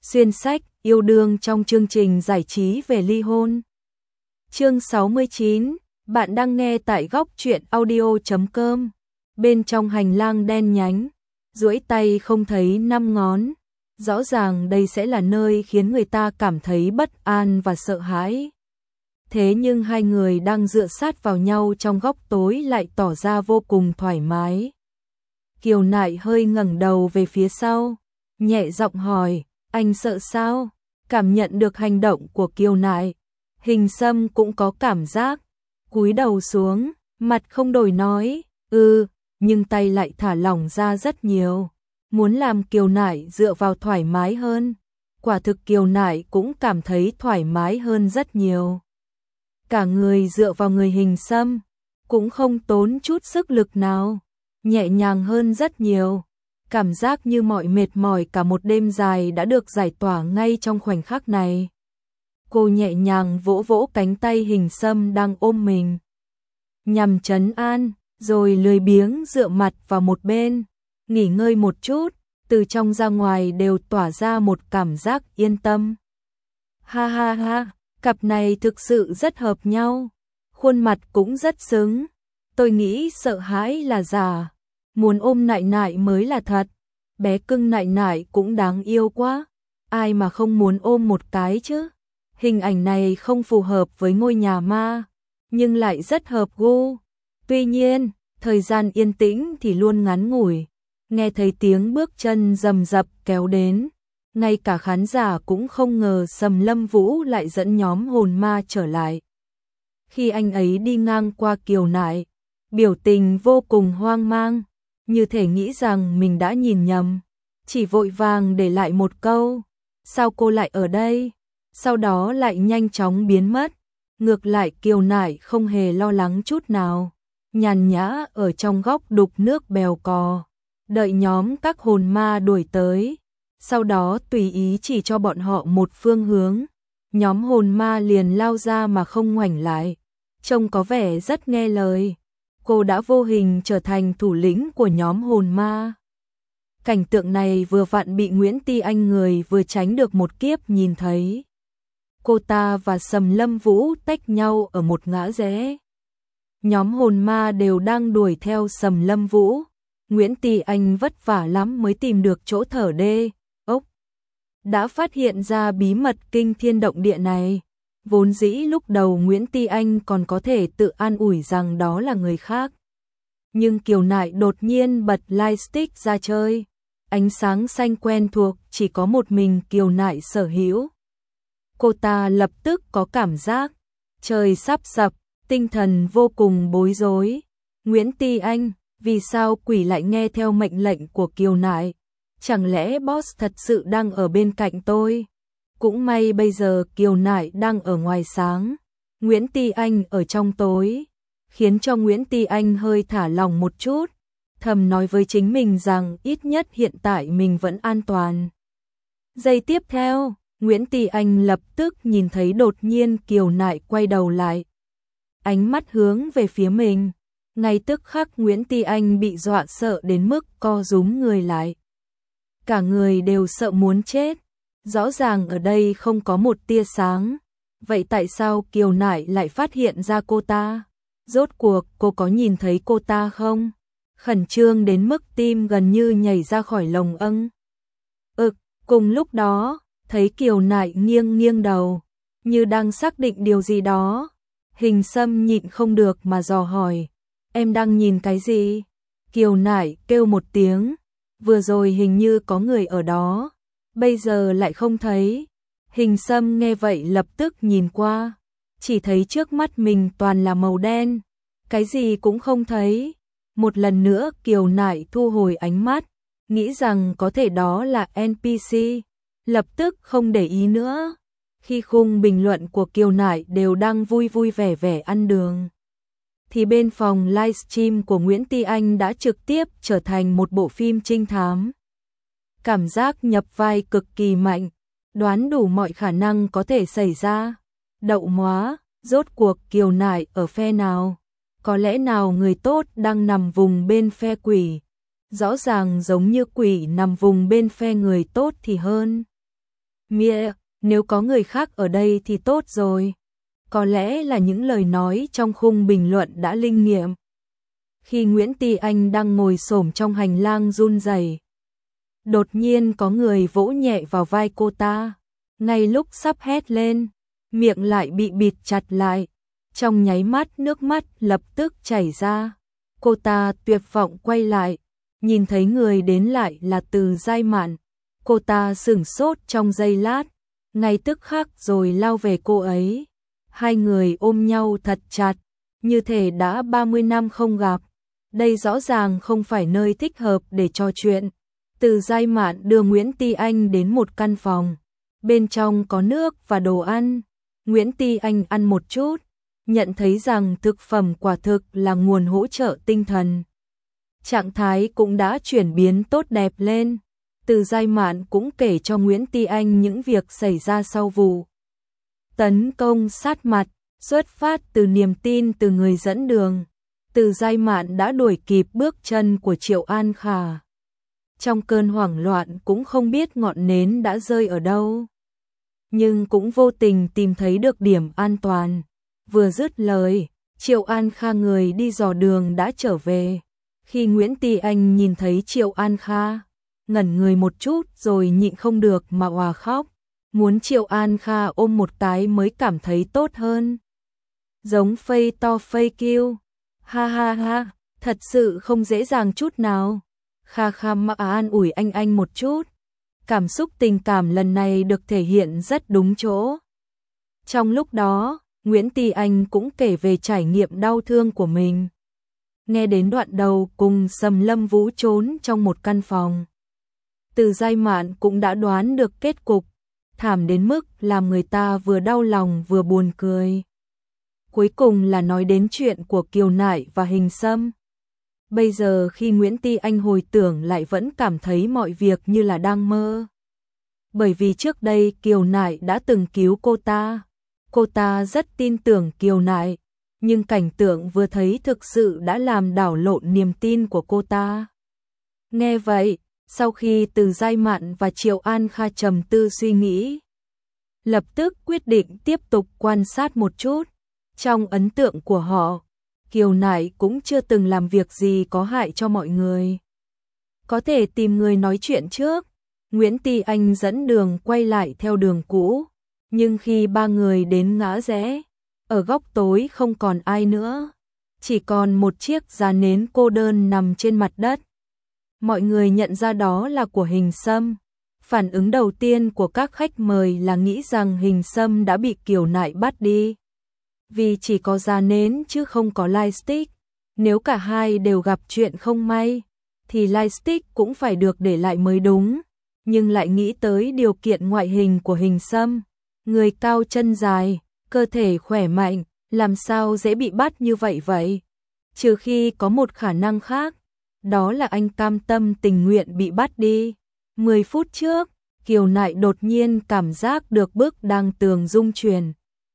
Xuyên sách, yêu đương trong chương trình giải trí về ly hôn. Chương 69, bạn đang nghe tại góc truyện audio.com. Bên trong hành lang đen nhánh, duỗi tay không thấy năm ngón. Rõ ràng đây sẽ là nơi khiến người ta cảm thấy bất an và sợ hãi. Thế nhưng hai người đang dựa sát vào nhau trong góc tối lại tỏ ra vô cùng thoải mái. Kiều Nại hơi ngẩng đầu về phía sau, nhẹ giọng hỏi, anh sợ sao? Cảm nhận được hành động của Kiều Nại, Hình Sâm cũng có cảm giác, cúi đầu xuống, mặt không đổi nói, nhưng tay lại thả lỏng ra rất nhiều, muốn làm Kiều Nại dựa vào thoải mái hơn. Quả thực Kiều Nại cũng cảm thấy thoải mái hơn rất nhiều. Cả người dựa vào người Hình Sâm, cũng không tốn chút sức lực nào, nhẹ nhàng hơn rất nhiều. Cảm giác như mọi mệt mỏi cả một đêm dài đã được giải tỏa ngay trong khoảnh khắc này. Cô nhẹ nhàng vỗ vỗ cánh tay Hình Sâm đang ôm mình, nhằm trấn an, rồi lười biếng dựa mặt vào một bên, nghỉ ngơi một chút, từ trong ra ngoài đều tỏa ra một cảm giác yên tâm. Ha ha ha, cặp này thực sự rất hợp nhau, khuôn mặt cũng rất xứng, tôi nghĩ sợ hãi là giả. Muốn ôm Nại Nại mới là thật, bé cưng Nại Nại cũng đáng yêu quá, ai mà không muốn ôm một cái chứ. Hình ảnh này không phù hợp với ngôi nhà ma, nhưng lại rất hợp gu. Tuy nhiên, thời gian yên tĩnh thì luôn ngắn ngủi, nghe thấy tiếng bước chân rầm rập kéo đến, ngay cả khán giả cũng không ngờ Sầm Lâm Vũ lại dẫn nhóm hồn ma trở lại. Khi anh ấy đi ngang qua Kiều Nại, biểu tình vô cùng hoang mang, như thể nghĩ rằng mình đã nhìn nhầm, chỉ vội vàng để lại một câu, sao cô lại ở đây, sau đó lại nhanh chóng biến mất. Ngược lại Kiều Nại không hề lo lắng chút nào, nhàn nhã ở trong góc đục nước bèo cò, đợi nhóm các hồn ma đuổi tới, sau đó tùy ý chỉ cho bọn họ một phương hướng, nhóm hồn ma liền lao ra mà không ngoảnh lại, trông có vẻ rất nghe lời. Cô đã vô hình trở thành thủ lĩnh của nhóm hồn ma. Cảnh tượng này vừa vặn bị Nguyễn Ti Anh người vừa tránh được một kiếp nhìn thấy. Cô ta và Sầm Lâm Vũ tách nhau ở một ngã rẽ. Nhóm hồn ma đều đang đuổi theo Sầm Lâm Vũ. Nguyễn Ti Anh vất vả lắm mới tìm được chỗ thở đê, ốc. Đã phát hiện ra bí mật kinh thiên động địa này. Vốn dĩ lúc đầu Nguyễn Ti Anh còn có thể tự an ủi rằng đó là người khác. Nhưng Kiều Nại đột nhiên bật lightstick ra chơi. Ánh sáng xanh quen thuộc chỉ có một mình Kiều Nại sở hữu. Cô ta lập tức có cảm giác trời sắp sập, tinh thần vô cùng bối rối. Nguyễn Ti Anh, vì sao quỷ lại nghe theo mệnh lệnh của Kiều Nại? Chẳng lẽ boss thật sự đang ở bên cạnh tôi? Cũng may bây giờ Kiều Nại đang ở ngoài sáng, Nguyễn Ti Anh ở trong tối, khiến cho Nguyễn Ti Anh hơi thả lỏng một chút, thầm nói với chính mình rằng ít nhất hiện tại mình vẫn an toàn. Giây tiếp theo, Nguyễn Ti Anh lập tức nhìn thấy đột nhiên Kiều Nại quay đầu lại, ánh mắt hướng về phía mình, ngay tức khắc Nguyễn Ti Anh bị dọa sợ đến mức co rúm người lại. Cả người đều sợ muốn chết. Rõ ràng ở đây không có một tia sáng, vậy tại sao Kiều Nại lại phát hiện ra cô ta? Rốt cuộc cô có nhìn thấy cô ta không? Khẩn trương đến mức tim gần như nhảy ra khỏi lồng âng. Cùng lúc đó, thấy Kiều Nại nghiêng nghiêng đầu, như đang xác định điều gì đó. Hình Sâm nhịn không được mà dò hỏi, em đang nhìn cái gì? Kiều Nại kêu một tiếng, vừa rồi hình như có người ở đó. Bây giờ lại không thấy. Hình Sâm nghe vậy lập tức nhìn qua, chỉ thấy trước mắt mình toàn là màu đen, cái gì cũng không thấy. Một lần nữa Kiều Nại thu hồi ánh mắt, nghĩ rằng có thể đó là NPC, lập tức không để ý nữa. Khi khung bình luận của Kiều Nại đều đang vui vui vẻ vẻ ăn đường, thì bên phòng livestream của Nguyễn Ti Anh đã trực tiếp trở thành một bộ phim trinh thám. Cảm giác nhập vai cực kỳ mạnh, đoán đủ mọi khả năng có thể xảy ra. Đậu móa, rốt cuộc Kiều Nại ở phe nào? Có lẽ nào người tốt đang nằm vùng bên phe quỷ? Rõ ràng giống như quỷ nằm vùng bên phe người tốt thì hơn. Mía, nếu có người khác ở đây thì tốt rồi. Có lẽ là những lời nói trong khung bình luận đã linh nghiệm. Khi Nguyễn Ti Anh đang ngồi xổm trong hành lang run rẩy, đột nhiên có người vỗ nhẹ vào vai cô ta. Ngay lúc sắp hét lên, miệng lại bị bịt chặt lại. Trong nháy mắt nước mắt lập tức chảy ra. Cô ta tuyệt vọng quay lại, nhìn thấy người đến lại là Từ Giai Mạn. Cô ta sửng sốt trong giây lát, ngay tức khắc rồi lao về cô ấy. Hai người ôm nhau thật chặt, như thể đã 30 năm không gặp. Đây rõ ràng không phải nơi thích hợp để trò chuyện. Từ Giai Mạn đưa Nguyễn Ti Anh đến một căn phòng. Bên trong có nước và đồ ăn. Nguyễn Ti Anh ăn một chút, nhận thấy rằng thực phẩm quả thực là nguồn hỗ trợ tinh thần. Trạng thái cũng đã chuyển biến tốt đẹp lên. Từ Giai Mạn cũng kể cho Nguyễn Ti Anh những việc xảy ra sau vụ tấn công sát mặt, xuất phát từ niềm tin từ người dẫn đường. Từ Giai Mạn đã đuổi kịp bước chân của Triệu An Khả. Trong cơn hoảng loạn cũng không biết ngọn nến đã rơi ở đâu, nhưng cũng vô tình tìm thấy được điểm an toàn. Vừa dứt lời, Triệu An Kha người đi dò đường đã trở về. Khi Nguyễn Ti Anh nhìn thấy Triệu An Kha, ngẩn người một chút rồi nhịn không được mà òa khóc. Muốn Triệu An Kha ôm một cái mới cảm thấy tốt hơn. Giống phây to phây kêu. Ha ha ha, thật sự không dễ dàng chút nào. Kha Kha mà an ủi anh một chút. Cảm xúc tình cảm lần này được thể hiện rất đúng chỗ. Trong lúc đó, Nguyễn Ti Anh cũng kể về trải nghiệm đau thương của mình. Nghe đến đoạn đầu cùng Sầm Lâm Vũ trốn trong một căn phòng, Từ Giai Mạn cũng đã đoán được kết cục, thảm đến mức làm người ta vừa đau lòng vừa buồn cười. Cuối cùng là nói đến chuyện của Kiều Nại và Hình Sâm. Bây giờ khi Nguyễn Ti Anh hồi tưởng lại vẫn cảm thấy mọi việc như là đang mơ. Bởi vì trước đây Kiều Nại đã từng cứu cô ta rất tin tưởng Kiều Nại, nhưng cảnh tượng vừa thấy thực sự đã làm đảo lộn niềm tin của cô ta. Nghe vậy, sau khi Từ Giai Mạn và Triệu An Kha trầm tư suy nghĩ, lập tức quyết định tiếp tục quan sát một chút. Trong ấn tượng của họ, Kiều Nại cũng chưa từng làm việc gì có hại cho mọi người. Có thể tìm người nói chuyện trước. Nguyễn Ti Anh dẫn đường quay lại theo đường cũ, nhưng khi ba người đến ngã rẽ, ở góc tối không còn ai nữa, chỉ còn một chiếc giá nến cô đơn nằm trên mặt đất. Mọi người nhận ra đó là của Hình Sâm. Phản ứng đầu tiên của các khách mời là nghĩ rằng Hình Sâm đã bị Kiều Nại bắt đi. Vì chỉ có giá nến chứ không có lightstick. Nếu cả hai đều gặp chuyện không may, thì lightstick cũng phải được để lại mới đúng. Nhưng lại nghĩ tới điều kiện ngoại hình của Hình Sâm. Người cao chân dài, cơ thể khỏe mạnh, làm sao dễ bị bắt như vậy? Trừ khi có một khả năng khác, đó là anh cam tâm tình nguyện bị bắt đi. 10 phút trước, Kiều Nại đột nhiên cảm giác được bức đăng tường rung chuyển.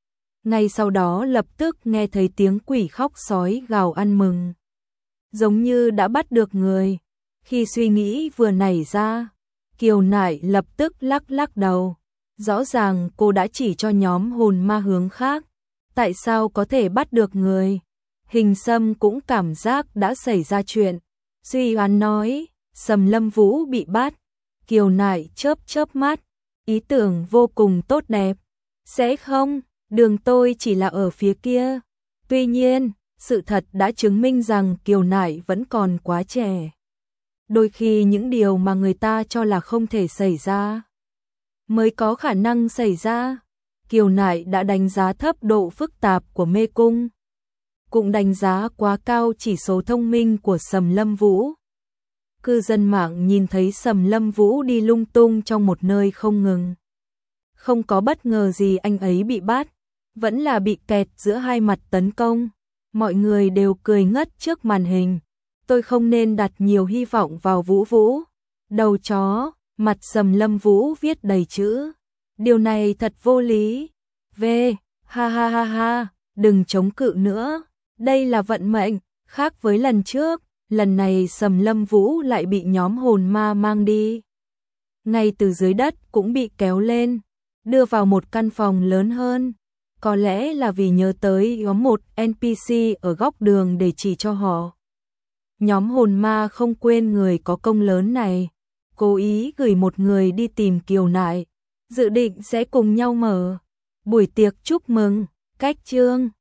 Ngay sau đó lập tức nghe thấy tiếng quỷ khóc sói gào ăn mừng. Giống như đã bắt được người. Khi suy nghĩ vừa nảy ra, Kiều Nại lập tức lắc đầu. Rõ ràng cô đã chỉ cho nhóm hồn ma hướng khác. Tại sao có thể bắt được người? Hình Sâm cũng cảm giác đã xảy ra chuyện. Suy oán nói, Sầm Lâm Vũ bị bắt. Kiều Nại chớp mắt, ý tưởng vô cùng tốt đẹp. Sẽ không, đường tôi chỉ là ở phía kia. Tuy nhiên, sự thật đã chứng minh rằng Kiều Nại vẫn còn quá trẻ. Đôi khi những điều mà người ta cho là không thể xảy ra mới có khả năng xảy ra. Kiều Nại đã đánh giá thấp độ phức tạp của mê cung, cũng đánh giá quá cao chỉ số thông minh của Sầm Lâm Vũ. Cư dân mạng nhìn thấy Sầm Lâm Vũ đi lung tung trong một nơi không ngừng. Không có bất ngờ gì anh ấy bị bắt, vẫn là bị kẹt giữa hai mặt tấn công. Mọi người đều cười ngất trước màn hình. Tôi không nên đặt nhiều hy vọng vào Vũ. Đầu chó, mặt Sầm Lâm Vũ viết đầy chữ. Điều này thật vô lý. Ha, đừng chống cự nữa. Đây là vận mệnh, khác với lần trước, lần này Sầm Lâm Vũ lại bị nhóm hồn ma mang đi. ngay từ dưới đất cũng bị kéo lên, đưa vào một căn phòng lớn hơn. Có lẽ là vì nhớ tới có một NPC ở góc đường để chỉ cho họ. Nhóm hồn ma không quên người có công lớn này, cố ý gửi một người đi tìm Kiều Nại, dự định sẽ cùng nhau mở buổi tiệc chúc mừng. Cách chương